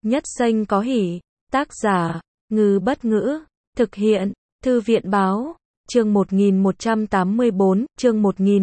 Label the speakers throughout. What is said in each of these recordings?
Speaker 1: Nhất Xanh có hỉ. Tác giả, Ngư Bất Ngữ. Thực hiện, Thư viện Báo. Chương 1184, chương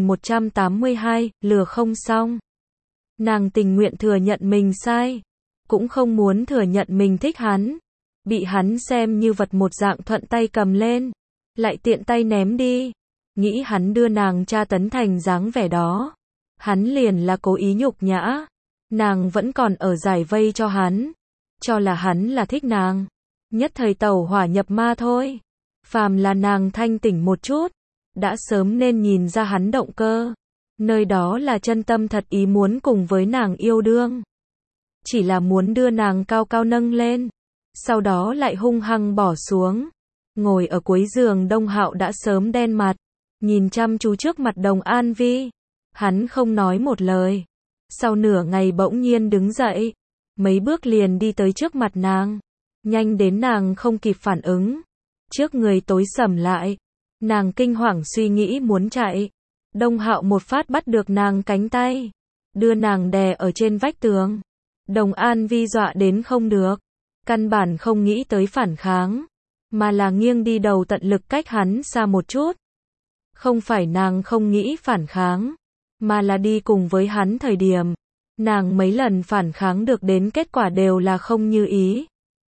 Speaker 1: 1182, lừa không xong. Nàng tình nguyện thừa nhận mình sai, cũng không muốn thừa nhận mình thích hắn. Bị hắn xem như vật một dạng thuận tay cầm lên, lại tiện tay ném đi. Nghĩ hắn đưa nàng tra tấn thành dáng vẻ đó. Hắn liền là cố ý nhục nhã. Nàng vẫn còn ở giải vây cho hắn. Cho là hắn là thích nàng. Nhất thời tẩu hỏa nhập ma thôi. Phàm là nàng thanh tỉnh một chút, đã sớm nên nhìn ra hắn động cơ. Nơi đó là chân tâm thật ý muốn cùng với nàng yêu đương. Chỉ là muốn đưa nàng cao cao nâng lên, sau đó lại hung hăng bỏ xuống. Ngồi ở cuối giường Đông Hạo đã sớm đen mặt, nhìn chăm chú trước mặt Đồng An Vi. Hắn không nói một lời. Sau nửa ngày bỗng nhiên đứng dậy, mấy bước liền đi tới trước mặt nàng. Nhanh đến nàng không kịp phản ứng. Trước người tối sầm lại, nàng kinh hoàng suy nghĩ muốn chạy. Đông Hạo một phát bắt được nàng cánh tay, đưa nàng đè ở trên vách tường. Đồng An Vi dọa đến không được, căn bản không nghĩ tới phản kháng, mà là nghiêng đi đầu tận lực cách hắn xa một chút. Không phải nàng không nghĩ phản kháng, mà là đi cùng với hắn thời điểm, nàng mấy lần phản kháng được đến kết quả đều là không như ý.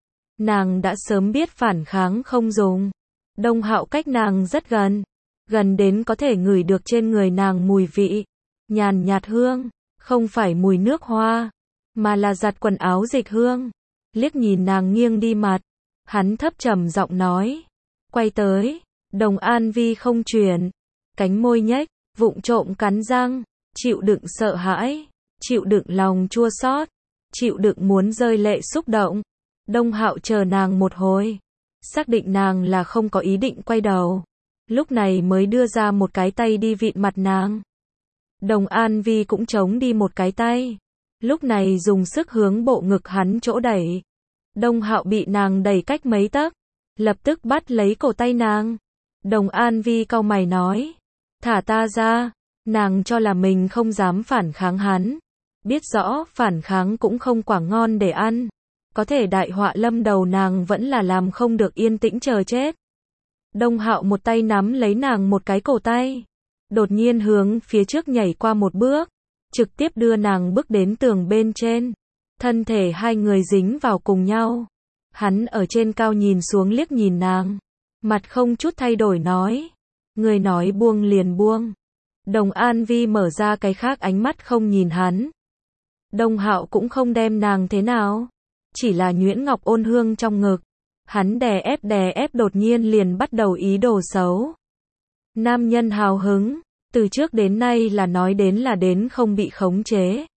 Speaker 1: Nàng đã sớm biết phản kháng không dùng. Đông Hạo cách nàng rất gần, gần đến có thể ngửi được trên người nàng mùi vị nhàn nhạt hương, không phải mùi nước hoa, mà là giặt quần áo dịch hương. Liếc nhìn nàng nghiêng đi mặt, hắn thấp trầm giọng nói, quay tới. Đồng An Vi không chuyển, cánh môi nhếch, vụng trộm cắn răng, chịu đựng sợ hãi, chịu đựng lòng chua xót, chịu đựng muốn rơi lệ xúc động. Đông Hạo chờ nàng một hồi, xác định nàng là không có ý định quay đầu, lúc này mới đưa ra một cái tay đi vịn mặt nàng. Đồng An Vi cũng chống đi một cái tay, lúc này dùng sức hướng bộ ngực hắn chỗ đẩy. Đông Hạo bị nàng đẩy cách mấy tấc, lập tức bắt lấy cổ tay nàng. Đồng An Vi cau mày nói, thả ta ra. Nàng cho là mình không dám phản kháng hắn, biết rõ phản kháng cũng không quả ngon để ăn. Có thể đại họa lâm đầu nàng vẫn là làm không được yên tĩnh chờ chết. Đông Hạo một tay nắm lấy nàng một cái cổ tay, đột nhiên hướng phía trước nhảy qua một bước, trực tiếp đưa nàng bước đến tường bên trên. Thân thể hai người dính vào cùng nhau. Hắn ở trên cao nhìn xuống liếc nhìn nàng, mặt không chút thay đổi nói, người nói buông liền buông. Đồng An Vi mở ra cái khác ánh mắt không nhìn hắn. Đông Hạo cũng không đem nàng thế nào, chỉ là nhuyễn ngọc ôn hương trong ngực. Hắn đè ép đột nhiên liền bắt đầu ý đồ xấu. Nam nhân hào hứng, từ trước đến nay là nói đến là đến không bị khống chế.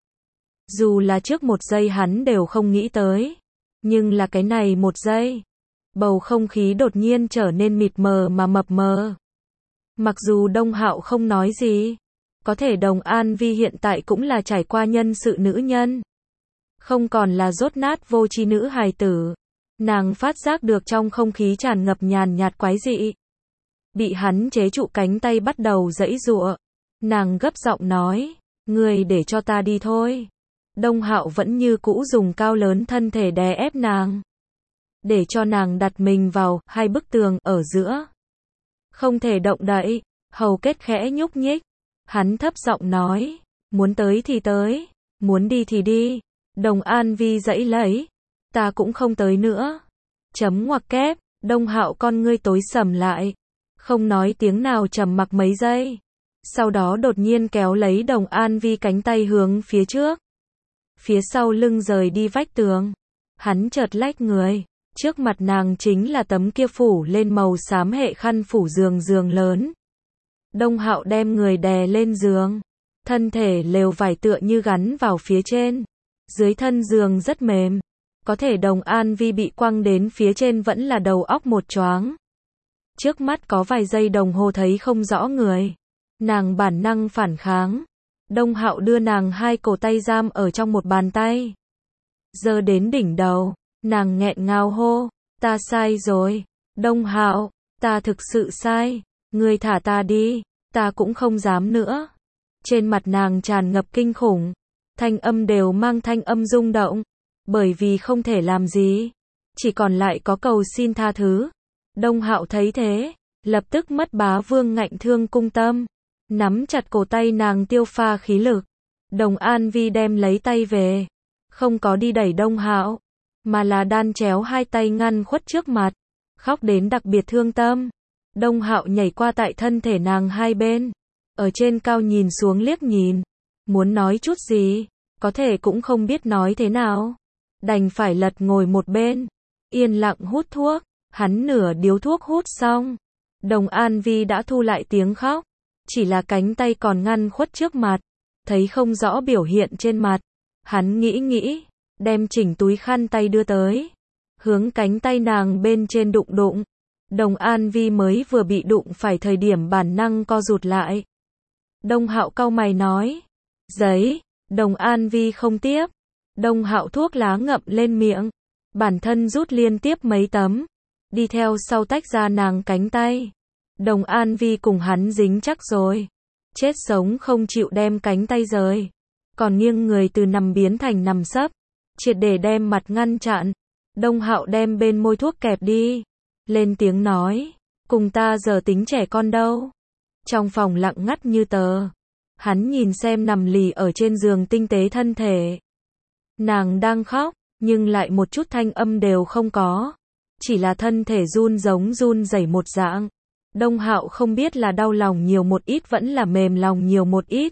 Speaker 1: Dù là trước một giây hắn đều không nghĩ tới, nhưng là cái này một giây, bầu không khí đột nhiên trở nên mịt mờ mà mập mờ. Mặc dù Đông Hạo không nói gì, có thể Đồng An Vi hiện tại cũng là trải qua nhân sự nữ nhân, không còn là dốt nát vô tri nữ hài tử. Nàng phát giác được trong không khí tràn ngập nhàn nhạt quái dị. Bị hắn chế trụ cánh tay bắt đầu giãy giụa. Nàng gấp giọng nói, người để cho ta đi thôi. Đông Hạo vẫn như cũ dùng cao lớn thân thể đè ép nàng, để cho nàng đặt mình vào hai bức tường ở giữa. Không thể động đậy, hầu kết khẽ nhúc nhích. Hắn thấp giọng nói, muốn tới thì tới, muốn đi thì đi. Đồng An Vi giãy lấy, ta cũng không tới nữa. Chấm ngoặc kép. Đông Hạo con ngươi tối sầm lại, không nói tiếng nào trầm mặc mấy giây. Sau đó đột nhiên kéo lấy Đồng An Vi cánh tay hướng phía trước. Phía sau lưng rời đi vách tường. Hắn chợt lách người, trước mặt nàng chính là tấm kia phủ lên màu xám hệ khăn phủ giường lớn. Đông Hạo đem người đè lên giường, thân thể lều vải tựa như gắn vào phía trên. Dưới thân giường rất mềm, có thể Đồng An Vi bị quăng đến phía trên vẫn là đầu óc một choáng. Trước mắt có vài giây đồng hồ thấy không rõ người, nàng bản năng phản kháng. Đông Hạo đưa nàng hai cổ tay giam ở trong một bàn tay, giơ đến đỉnh đầu. Nàng nghẹn ngào hô, ta sai rồi. Đông Hạo, ta thực sự sai, ngươi thả ta đi, ta cũng không dám nữa. Trên mặt nàng tràn ngập kinh khủng, thanh âm đều mang thanh âm rung động. bởi vì không thể làm gì, chỉ còn lại có cầu xin tha thứ. Đông Hạo thấy thế, lập tức mất bá vương ngạnh thương cung tâm, nắm chặt cổ tay nàng tiêu pha khí lực. Đồng An Vi đem lấy tay về, không có đi đẩy Đông Hạo, mà là đan chéo hai tay ngăn khuất trước mặt, khóc đến đặc biệt thương tâm. Đông Hạo nhảy qua tại thân thể nàng hai bên, ở trên cao nhìn xuống liếc nhìn, muốn nói chút gì, có thể cũng không biết nói thế nào, đành phải lật ngồi một bên, yên lặng hút thuốc. Hắn nửa điếu thuốc hút xong, Đồng An Vi đã thu lại tiếng khóc, chỉ là cánh tay còn ngăn khuất trước mặt, thấy không rõ biểu hiện trên mặt. Hắn nghĩ, đem chỉnh túi khăn tay đưa tới, hướng cánh tay nàng bên trên đụng đụng. Đồng An Vi mới vừa bị đụng phải thời điểm bản năng co rụt lại. Đông Hạo cau mày nói, giấy. Đồng An Vi không tiếp. Đông Hạo thuốc lá ngậm lên miệng, bản thân rút liên tiếp mấy tấm, đi theo sau tách ra nàng cánh tay. Đồng An Vi cùng hắn dính chắc rồi, chết sống không chịu đem cánh tay rời, còn nghiêng người từ nằm biến thành nằm sấp, triệt để đem mặt ngăn chặn. Đông Hạo đem bên môi thuốc kẹp đi, lên tiếng nói, cùng ta giờ tính trẻ con đâu. Trong phòng lặng ngắt như tờ, hắn nhìn xem nằm lì ở trên giường tinh tế thân thể. Nàng đang khóc, nhưng lại một chút thanh âm đều không có, chỉ là thân thể run giống run rẩy một dạng. Đông Hạo không biết là đau lòng nhiều một ít vẫn là mềm lòng nhiều một ít.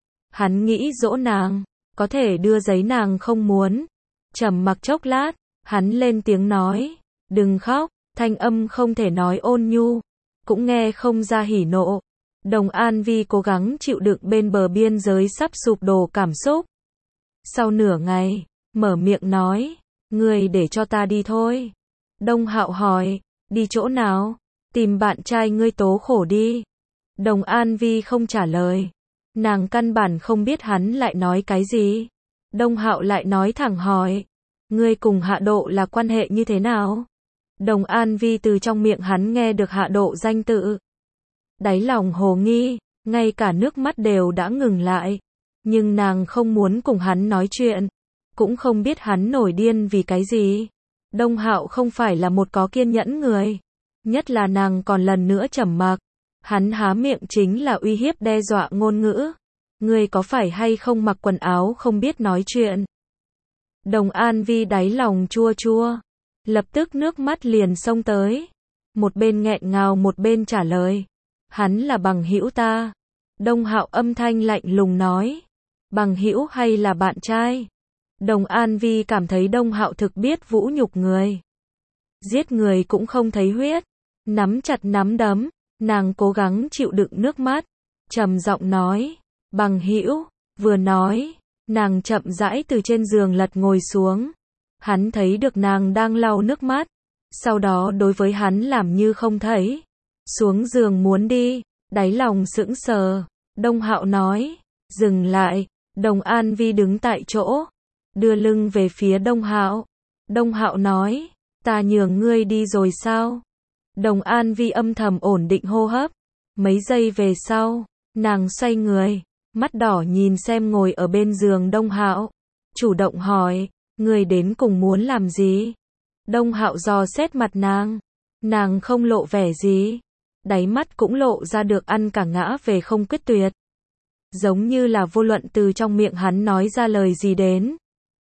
Speaker 1: Hắn nghĩ dỗ nàng, có thể đưa giấy nàng không muốn. Trầm mặc chốc lát, hắn lên tiếng nói, đừng khóc, thanh âm không thể nói ôn nhu, cũng nghe không ra hỉ nộ. Đồng An Vi cố gắng chịu đựng bên bờ biên giới sắp sụp đổ cảm xúc. Sau nửa ngày, mở miệng nói, ngươi để cho ta đi thôi. Đông Hạo hỏi, đi chỗ nào? Tìm bạn trai ngươi tố khổ đi. Đồng An Vi không trả lời. Nàng căn bản không biết hắn lại nói cái gì. Đông Hạo lại nói thẳng hỏi, ngươi cùng Hạ Độ là quan hệ như thế nào? Đồng An Vi từ trong miệng hắn nghe được Hạ Độ danh tự. Đáy lòng hồ nghi, ngay cả nước mắt đều đã ngừng lại. Nhưng nàng không muốn cùng hắn nói chuyện, cũng không biết hắn nổi điên vì cái gì. Đông Hạo không phải là một có kiên nhẫn người, nhất là nàng còn lần nữa trầm mặc. Hắn há miệng chính là uy hiếp đe dọa ngôn ngữ. Ngươi có phải hay không mặc quần áo không biết nói chuyện? Đồng An Vi đáy lòng chua chua, lập tức nước mắt liền xông tới. Một bên nghẹn ngào một bên trả lời, hắn là bằng hữu ta. Đông Hạo âm thanh lạnh lùng nói, bằng hữu hay là bạn trai? Đồng An Vi cảm thấy Đông Hạo thực biết vũ nhục người. Giết người cũng không thấy huyết. Nắm chặt nắm đấm, nàng cố gắng chịu đựng nước mắt, trầm giọng nói, bằng hữu. Vừa nói, nàng chậm rãi từ trên giường lật ngồi xuống. Hắn thấy được nàng đang lau nước mắt, sau đó đối với hắn làm như không thấy. Xuống giường muốn đi, đáy lòng sững sờ. Đông Hạo nói, dừng lại. Đồng An Vi đứng tại chỗ, đưa lưng về phía Đông Hạo. Đông Hạo nói, ta nhường ngươi đi rồi sao? Đồng An Vi âm thầm ổn định hô hấp. Mấy giây về sau, nàng xoay người, mắt đỏ nhìn xem ngồi ở bên giường Đông Hạo, chủ động hỏi, ngươi đến cùng muốn làm gì? Đông Hạo dò xét mặt nàng không lộ vẻ gì, đáy mắt cũng lộ ra được ăn cả ngã về không quyết tuyệt. Giống như là vô luận từ trong miệng hắn nói ra lời gì đến,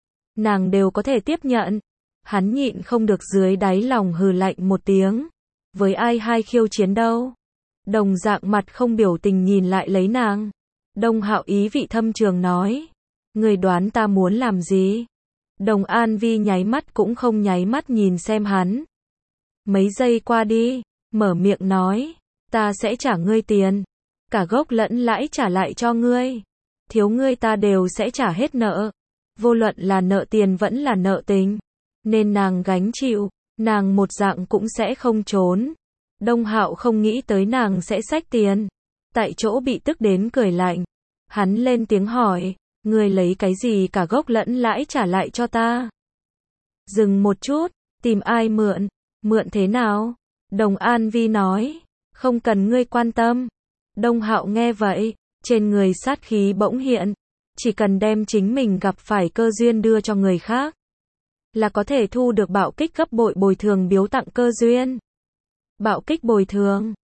Speaker 1: nàng đều có thể tiếp nhận. Hắn nhịn không được dưới đáy lòng hừ lạnh một tiếng. Với ai hai khiêu chiến đâu? Đồng dạng mặt không biểu tình nhìn lại lấy nàng. Đông Hạo ý vị thâm trường nói, người đoán ta muốn làm gì? Đồng An Vi nháy mắt cũng không nháy mắt nhìn xem hắn. Mấy giây qua đi, mở miệng nói, ta sẽ trả ngươi tiền, cả gốc lẫn lãi trả lại cho ngươi. Thiếu ngươi ta đều sẽ trả hết nợ, vô luận là nợ tiền vẫn là nợ tình, nên nàng gánh chịu, nàng một dạng cũng sẽ không trốn. Đông Hạo không nghĩ tới nàng sẽ xách tiền, tại chỗ bị tức đến cười lạnh. Hắn lên tiếng hỏi, ngươi lấy cái gì cả gốc lẫn lãi trả lại cho ta? Dừng một chút, tìm ai mượn? Mượn thế nào? Đồng An Vi nói, không cần ngươi quan tâm. Đông Hạo nghe vậy, trên người sát khí bỗng hiện, chỉ cần đem chính mình gặp phải cơ duyên đưa cho người khác, là có thể thu được bạo kích gấp bội bồi thường biếu tặng cơ duyên. Bạo kích bồi thường